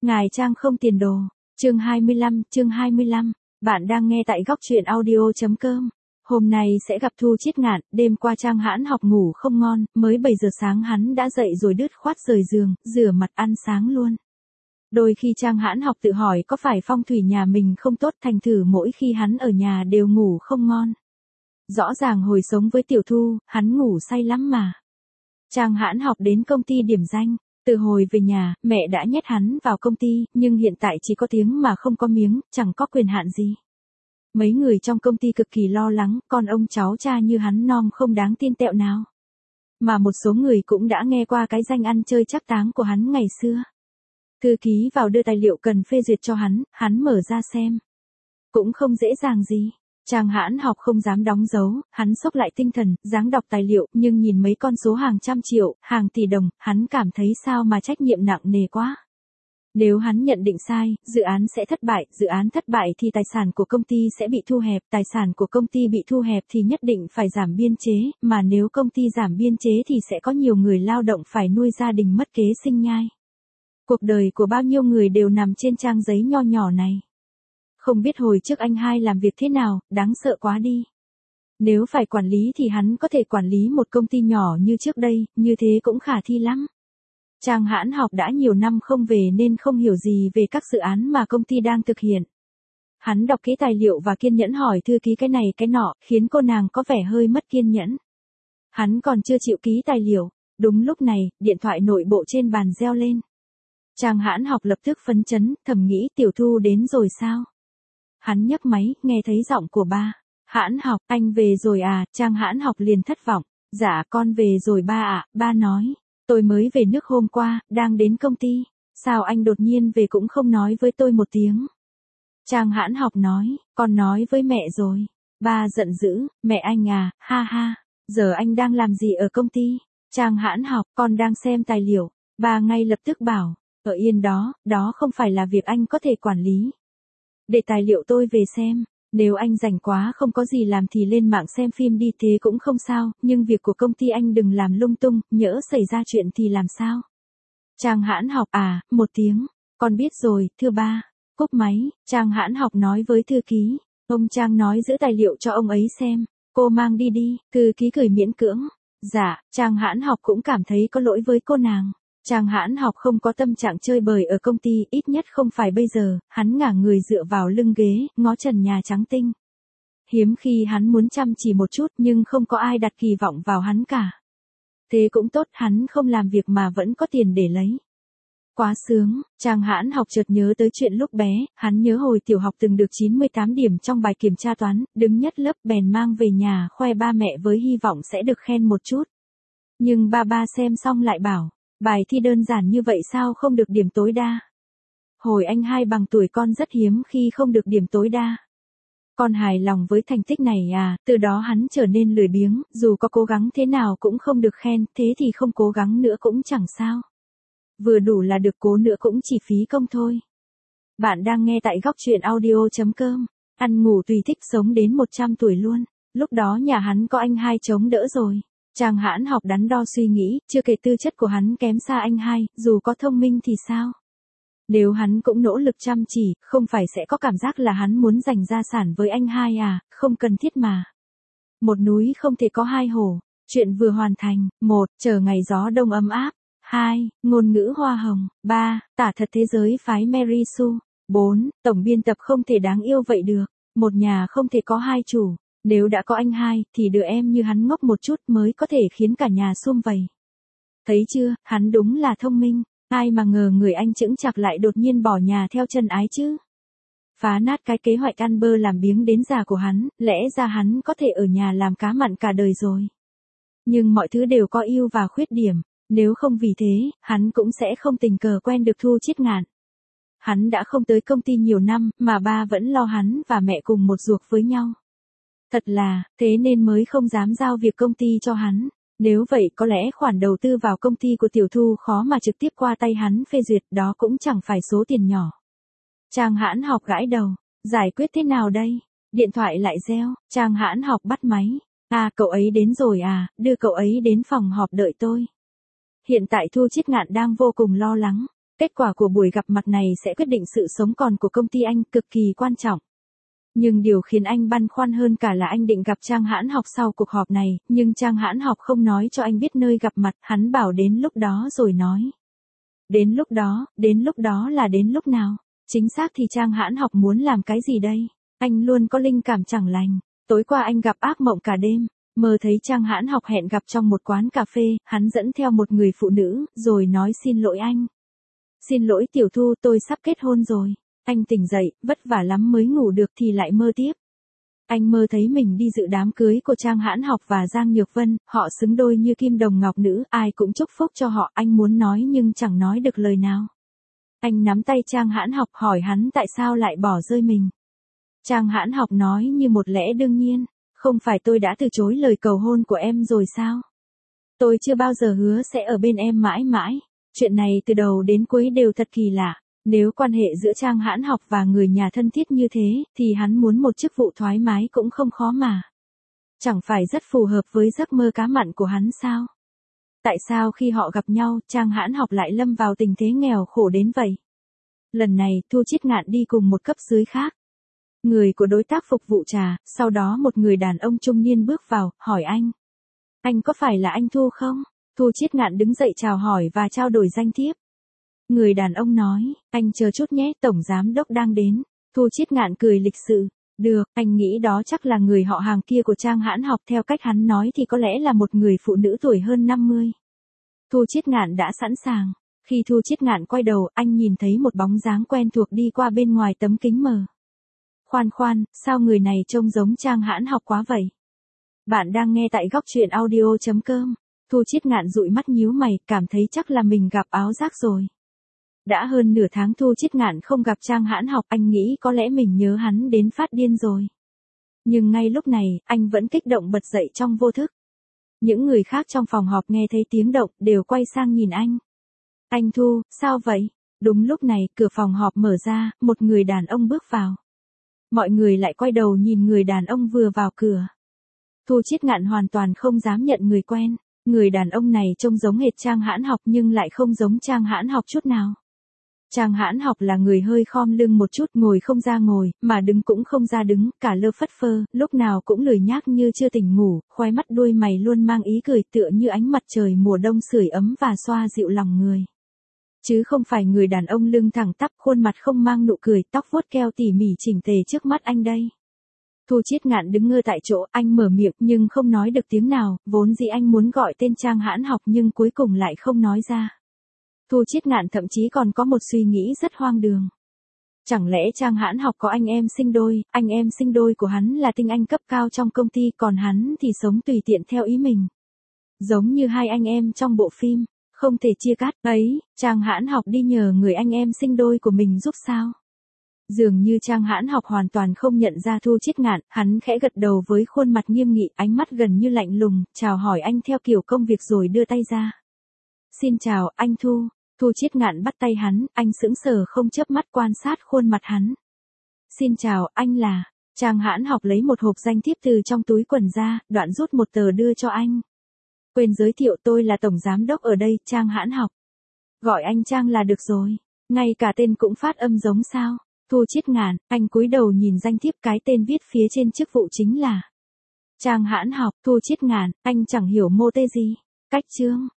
Ngài Trang không tiền đồ. Chương 25. Bạn đang nghe tại góc truyện audio.com. Hôm nay sẽ gặp Thu Chiết Ngạn, đêm qua Trang Hãn học ngủ không ngon, mới 7 giờ sáng hắn đã dậy rồi đứt khoát rời giường, rửa mặt ăn sáng luôn. Đôi khi Trang Hãn học tự hỏi có phải phong thủy nhà mình không tốt, thành thử mỗi khi hắn ở nhà đều ngủ không ngon. Rõ ràng hồi sống với Tiểu Thu, hắn ngủ say lắm mà. Trang Hãn học đến công ty điểm danh. Từ hồi về nhà, mẹ đã nhét hắn vào công ty, nhưng hiện tại chỉ có tiếng mà không có miếng, chẳng có quyền hạn gì. Mấy người trong công ty cực kỳ lo lắng, con ông cháu cha như hắn non không đáng tin tẹo nào. Mà một số người cũng đã nghe qua cái danh ăn chơi chắc táng của hắn ngày xưa. Thư ký vào đưa tài liệu cần phê duyệt cho hắn mở ra xem. Cũng không dễ dàng gì. Trang Hãn học không dám đóng dấu, hắn xốc lại tinh thần, dáng đọc tài liệu, nhưng nhìn mấy con số hàng trăm triệu, hàng tỷ đồng, hắn cảm thấy sao mà trách nhiệm nặng nề quá. Nếu hắn nhận định sai, dự án sẽ thất bại, dự án thất bại thì tài sản của công ty sẽ bị thu hẹp, tài sản của công ty bị thu hẹp thì nhất định phải giảm biên chế, mà nếu công ty giảm biên chế thì sẽ có nhiều người lao động phải nuôi gia đình mất kế sinh nhai. Cuộc đời của bao nhiêu người đều nằm trên trang giấy nho nhỏ này. Không biết hồi trước anh hai làm việc thế nào, đáng sợ quá đi. Nếu phải quản lý thì hắn có thể quản lý một công ty nhỏ như trước đây, như thế cũng khả thi lắm. Trang Hãn học đã nhiều năm không về nên không hiểu gì về các dự án mà công ty đang thực hiện. Hắn đọc kỹ tài liệu và kiên nhẫn hỏi thư ký cái này cái nọ, khiến cô nàng có vẻ hơi mất kiên nhẫn. Hắn còn chưa chịu ký tài liệu. Đúng lúc này, điện thoại nội bộ trên bàn reo lên. Trang Hãn học lập tức phấn chấn, thầm nghĩ Tiểu Thu đến rồi sao? Hắn nhấc máy, nghe thấy giọng của ba. Hãn học, anh về rồi à? Trang Hãn học liền thất vọng. Dạ con về rồi ba ạ, ba nói. Tôi mới về nước hôm qua, đang đến công ty. Sao anh đột nhiên về cũng không nói với tôi một tiếng? Trang Hãn học nói, con nói với mẹ rồi. Ba giận dữ, mẹ anh à, ha ha. Giờ anh đang làm gì ở công ty? Trang Hãn học, con đang xem tài liệu. Ba ngay lập tức bảo, ở yên đó, đó không phải là việc anh có thể quản lý. Để tài liệu tôi về xem, nếu anh rảnh quá không có gì làm thì lên mạng xem phim đi, thế cũng không sao, nhưng việc của công ty anh đừng làm lung tung, nhỡ xảy ra chuyện thì làm sao? Trang Hãn học à, một tiếng, con biết rồi, thưa ba. Cúp máy, Trang Hãn học nói với thư ký, ông Trang nói giữ tài liệu cho ông ấy xem, cô mang đi đi, thư ký cười miễn cưỡng. Dạ, Trang Hãn học cũng cảm thấy có lỗi với cô nàng. Trang Hãn học không có tâm trạng chơi bời ở công ty, ít nhất không phải bây giờ, hắn ngả người dựa vào lưng ghế, ngó trần nhà trắng tinh. Hiếm khi hắn muốn chăm chỉ một chút nhưng không có ai đặt kỳ vọng vào hắn cả. Thế cũng tốt, hắn không làm việc mà vẫn có tiền để lấy. Quá sướng, Trang Hãn học chợt nhớ tới chuyện lúc bé, hắn nhớ hồi tiểu học từng được 98 điểm trong bài kiểm tra toán, đứng nhất lớp bèn mang về nhà khoe ba mẹ với hy vọng sẽ được khen một chút. Nhưng ba xem xong lại bảo, bài thi đơn giản như vậy sao không được điểm tối đa? Hồi anh hai bằng tuổi con rất hiếm khi không được điểm tối đa. Con hài lòng với thành tích này à, từ đó hắn trở nên lười biếng, dù có cố gắng thế nào cũng không được khen, thế thì không cố gắng nữa cũng chẳng sao. Vừa đủ là được, cố nữa cũng chỉ phí công thôi. Bạn đang nghe tại góc truyện audio.com. Ăn ngủ tùy thích, sống đến 100 tuổi luôn. Lúc đó nhà hắn có anh hai chống đỡ rồi. Trang Hãn học đắn đo suy nghĩ, chưa kể tư chất của hắn kém xa anh hai, dù có thông minh thì sao? Nếu hắn cũng nỗ lực chăm chỉ, không phải sẽ có cảm giác là hắn muốn giành gia sản với anh hai à, không cần thiết mà. Một núi không thể có hai hổ. Chuyện vừa hoàn thành. 1. Chờ ngày gió đông ấm áp. 2. Ngôn ngữ hoa hồng. 3. Tả thật thế giới phái Mary Sue. 4. Tổng biên tập không thể đáng yêu vậy được. Một nhà không thể có hai chủ. Nếu đã có anh hai, thì đứa em như hắn ngốc một chút mới có thể khiến cả nhà sum vầy. Thấy chưa, hắn đúng là thông minh. Ai mà ngờ người anh chững chạc lại đột nhiên bỏ nhà theo chân ái chứ. Phá nát cái kế hoạch ăn bơ làm biếng đến già của hắn, lẽ ra hắn có thể ở nhà làm cá mặn cả đời rồi. Nhưng mọi thứ đều có ưu và khuyết điểm. Nếu không vì thế, hắn cũng sẽ không tình cờ quen được Thu Chiết Ngạn. Hắn đã không tới công ty nhiều năm, mà ba vẫn lo hắn và mẹ cùng một ruột với nhau. Thật là, thế nên mới không dám giao việc công ty cho hắn. Nếu vậy có lẽ khoản đầu tư vào công ty của Tiểu Thu khó mà trực tiếp qua tay hắn phê duyệt, đó cũng chẳng phải số tiền nhỏ. Trang Hãn học gãi đầu, giải quyết thế nào đây? Điện thoại lại reo, Trang Hãn học bắt máy. À, cậu ấy đến rồi à, đưa cậu ấy đến phòng họp đợi tôi. Hiện tại Thu Chiết Ngạn đang vô cùng lo lắng. Kết quả của buổi gặp mặt này sẽ quyết định sự sống còn của công ty anh, cực kỳ quan trọng. Nhưng điều khiến anh băn khoăn hơn cả là anh định gặp Trang Hãn Học sau cuộc họp này, nhưng Trang Hãn Học không nói cho anh biết nơi gặp mặt, hắn bảo đến lúc đó rồi nói. Đến lúc đó là đến lúc nào? Chính xác thì Trang Hãn Học muốn làm cái gì đây? Anh luôn có linh cảm chẳng lành. Tối qua anh gặp ác mộng cả đêm, mơ thấy Trang Hãn Học hẹn gặp trong một quán cà phê, hắn dẫn theo một người phụ nữ, rồi nói xin lỗi anh. Xin lỗi tiểu Thu, tôi sắp kết hôn rồi. Anh tỉnh dậy, vất vả lắm mới ngủ được thì lại mơ tiếp. Anh mơ thấy mình đi dự đám cưới của Trang Hãn Học và Giang Nhược Vân, họ xứng đôi như kim đồng ngọc nữ, ai cũng chúc phúc cho họ, anh muốn nói nhưng chẳng nói được lời nào. Anh nắm tay Trang Hãn Học hỏi hắn tại sao lại bỏ rơi mình. Trang Hãn Học nói như một lẽ đương nhiên, không phải tôi đã từ chối lời cầu hôn của em rồi sao? Tôi chưa bao giờ hứa sẽ ở bên em mãi mãi, chuyện này từ đầu đến cuối đều thật kỳ lạ. Nếu quan hệ giữa Trang Hãn Học và người nhà thân thiết như thế, thì hắn muốn một chức vụ thoải mái cũng không khó mà. Chẳng phải rất phù hợp với giấc mơ cá mặn của hắn sao? Tại sao khi họ gặp nhau, Trang Hãn Học lại lâm vào tình thế nghèo khổ đến vậy? Lần này, Thu Chiết Ngạn đi cùng một cấp dưới khác. Người của đối tác phục vụ trà, sau đó một người đàn ông trung niên bước vào, hỏi anh. Anh có phải là anh Thu không? Thu Chiết Ngạn đứng dậy chào hỏi và trao đổi danh thiếp. Người đàn ông nói, anh chờ chút nhé, tổng giám đốc đang đến. Thu Chiết Ngạn cười lịch sự. Được, anh nghĩ đó chắc là người họ hàng kia của Trang Hãn Học, theo cách hắn nói thì có lẽ là một người phụ nữ tuổi hơn 50. Thu Chiết Ngạn đã sẵn sàng. Khi Thu Chiết Ngạn quay đầu, anh nhìn thấy một bóng dáng quen thuộc đi qua bên ngoài tấm kính mờ. Khoan, sao người này trông giống Trang Hãn Học quá vậy? Bạn đang nghe tại góc truyện audio.com. Thu Chiết Ngạn dụi mắt nhíu mày, cảm thấy chắc là mình gặp áo giác rồi. Đã hơn nửa tháng Thu Chiết Ngạn không gặp Trang Hãn Học, anh nghĩ có lẽ mình nhớ hắn đến phát điên rồi. Nhưng ngay lúc này, anh vẫn kích động bật dậy trong vô thức. Những người khác trong phòng họp nghe thấy tiếng động, đều quay sang nhìn anh. Anh Thu, sao vậy? Đúng lúc này, cửa phòng họp mở ra, một người đàn ông bước vào. Mọi người lại quay đầu nhìn người đàn ông vừa vào cửa. Thu Chiết Ngạn hoàn toàn không dám nhận người quen. Người đàn ông này trông giống hệt Trang Hãn Học nhưng lại không giống Trang Hãn Học chút nào. Trang Hãn Học là người hơi khom lưng một chút, ngồi không ra ngồi, mà đứng cũng không ra đứng, cả lơ phất phơ, lúc nào cũng lười nhác như chưa tỉnh ngủ, khóe mắt đuôi mày luôn mang ý cười tựa như ánh mặt trời mùa đông sưởi ấm và xoa dịu lòng người. Chứ không phải người đàn ông lưng thẳng tắp, khuôn mặt không mang nụ cười, tóc vuốt keo tỉ mỉ chỉnh tề trước mắt anh đây. Thu Chiết Ngạn đứng ngơ tại chỗ, anh mở miệng nhưng không nói được tiếng nào, vốn dĩ anh muốn gọi tên Trang Hãn Học nhưng cuối cùng lại không nói ra. Thu Chiết Ngạn thậm chí còn có một suy nghĩ rất hoang đường. Chẳng lẽ Trang Hãn Học có anh em sinh đôi của hắn là tinh anh cấp cao trong công ty, còn hắn thì sống tùy tiện theo ý mình. Giống như hai anh em trong bộ phim, không thể chia cắt, ấy, Trang Hãn Học đi nhờ người anh em sinh đôi của mình giúp sao? Dường như Trang Hãn Học hoàn toàn không nhận ra Thu Chiết Ngạn, hắn khẽ gật đầu với khuôn mặt nghiêm nghị, ánh mắt gần như lạnh lùng, chào hỏi anh theo kiểu công việc rồi đưa tay ra. Xin chào, anh Thu. Thu Chiết Ngạn bắt tay hắn, anh sững sờ không chớp mắt quan sát khuôn mặt hắn. Xin chào, anh là... Trang Hãn Học lấy một hộp danh thiếp từ trong túi quần ra, đoạn rút một tờ đưa cho anh. Quên giới thiệu, tôi là tổng giám đốc ở đây, Trang Hãn Học. Gọi anh Trang là được rồi. Ngay cả tên cũng phát âm giống sao? Thu Chiết Ngạn, anh cúi đầu nhìn danh thiếp, cái tên viết phía trên chức vụ chính là Trang Hãn Học. Thu Chiết Ngạn, anh chẳng hiểu mô tê gì. Cách chương.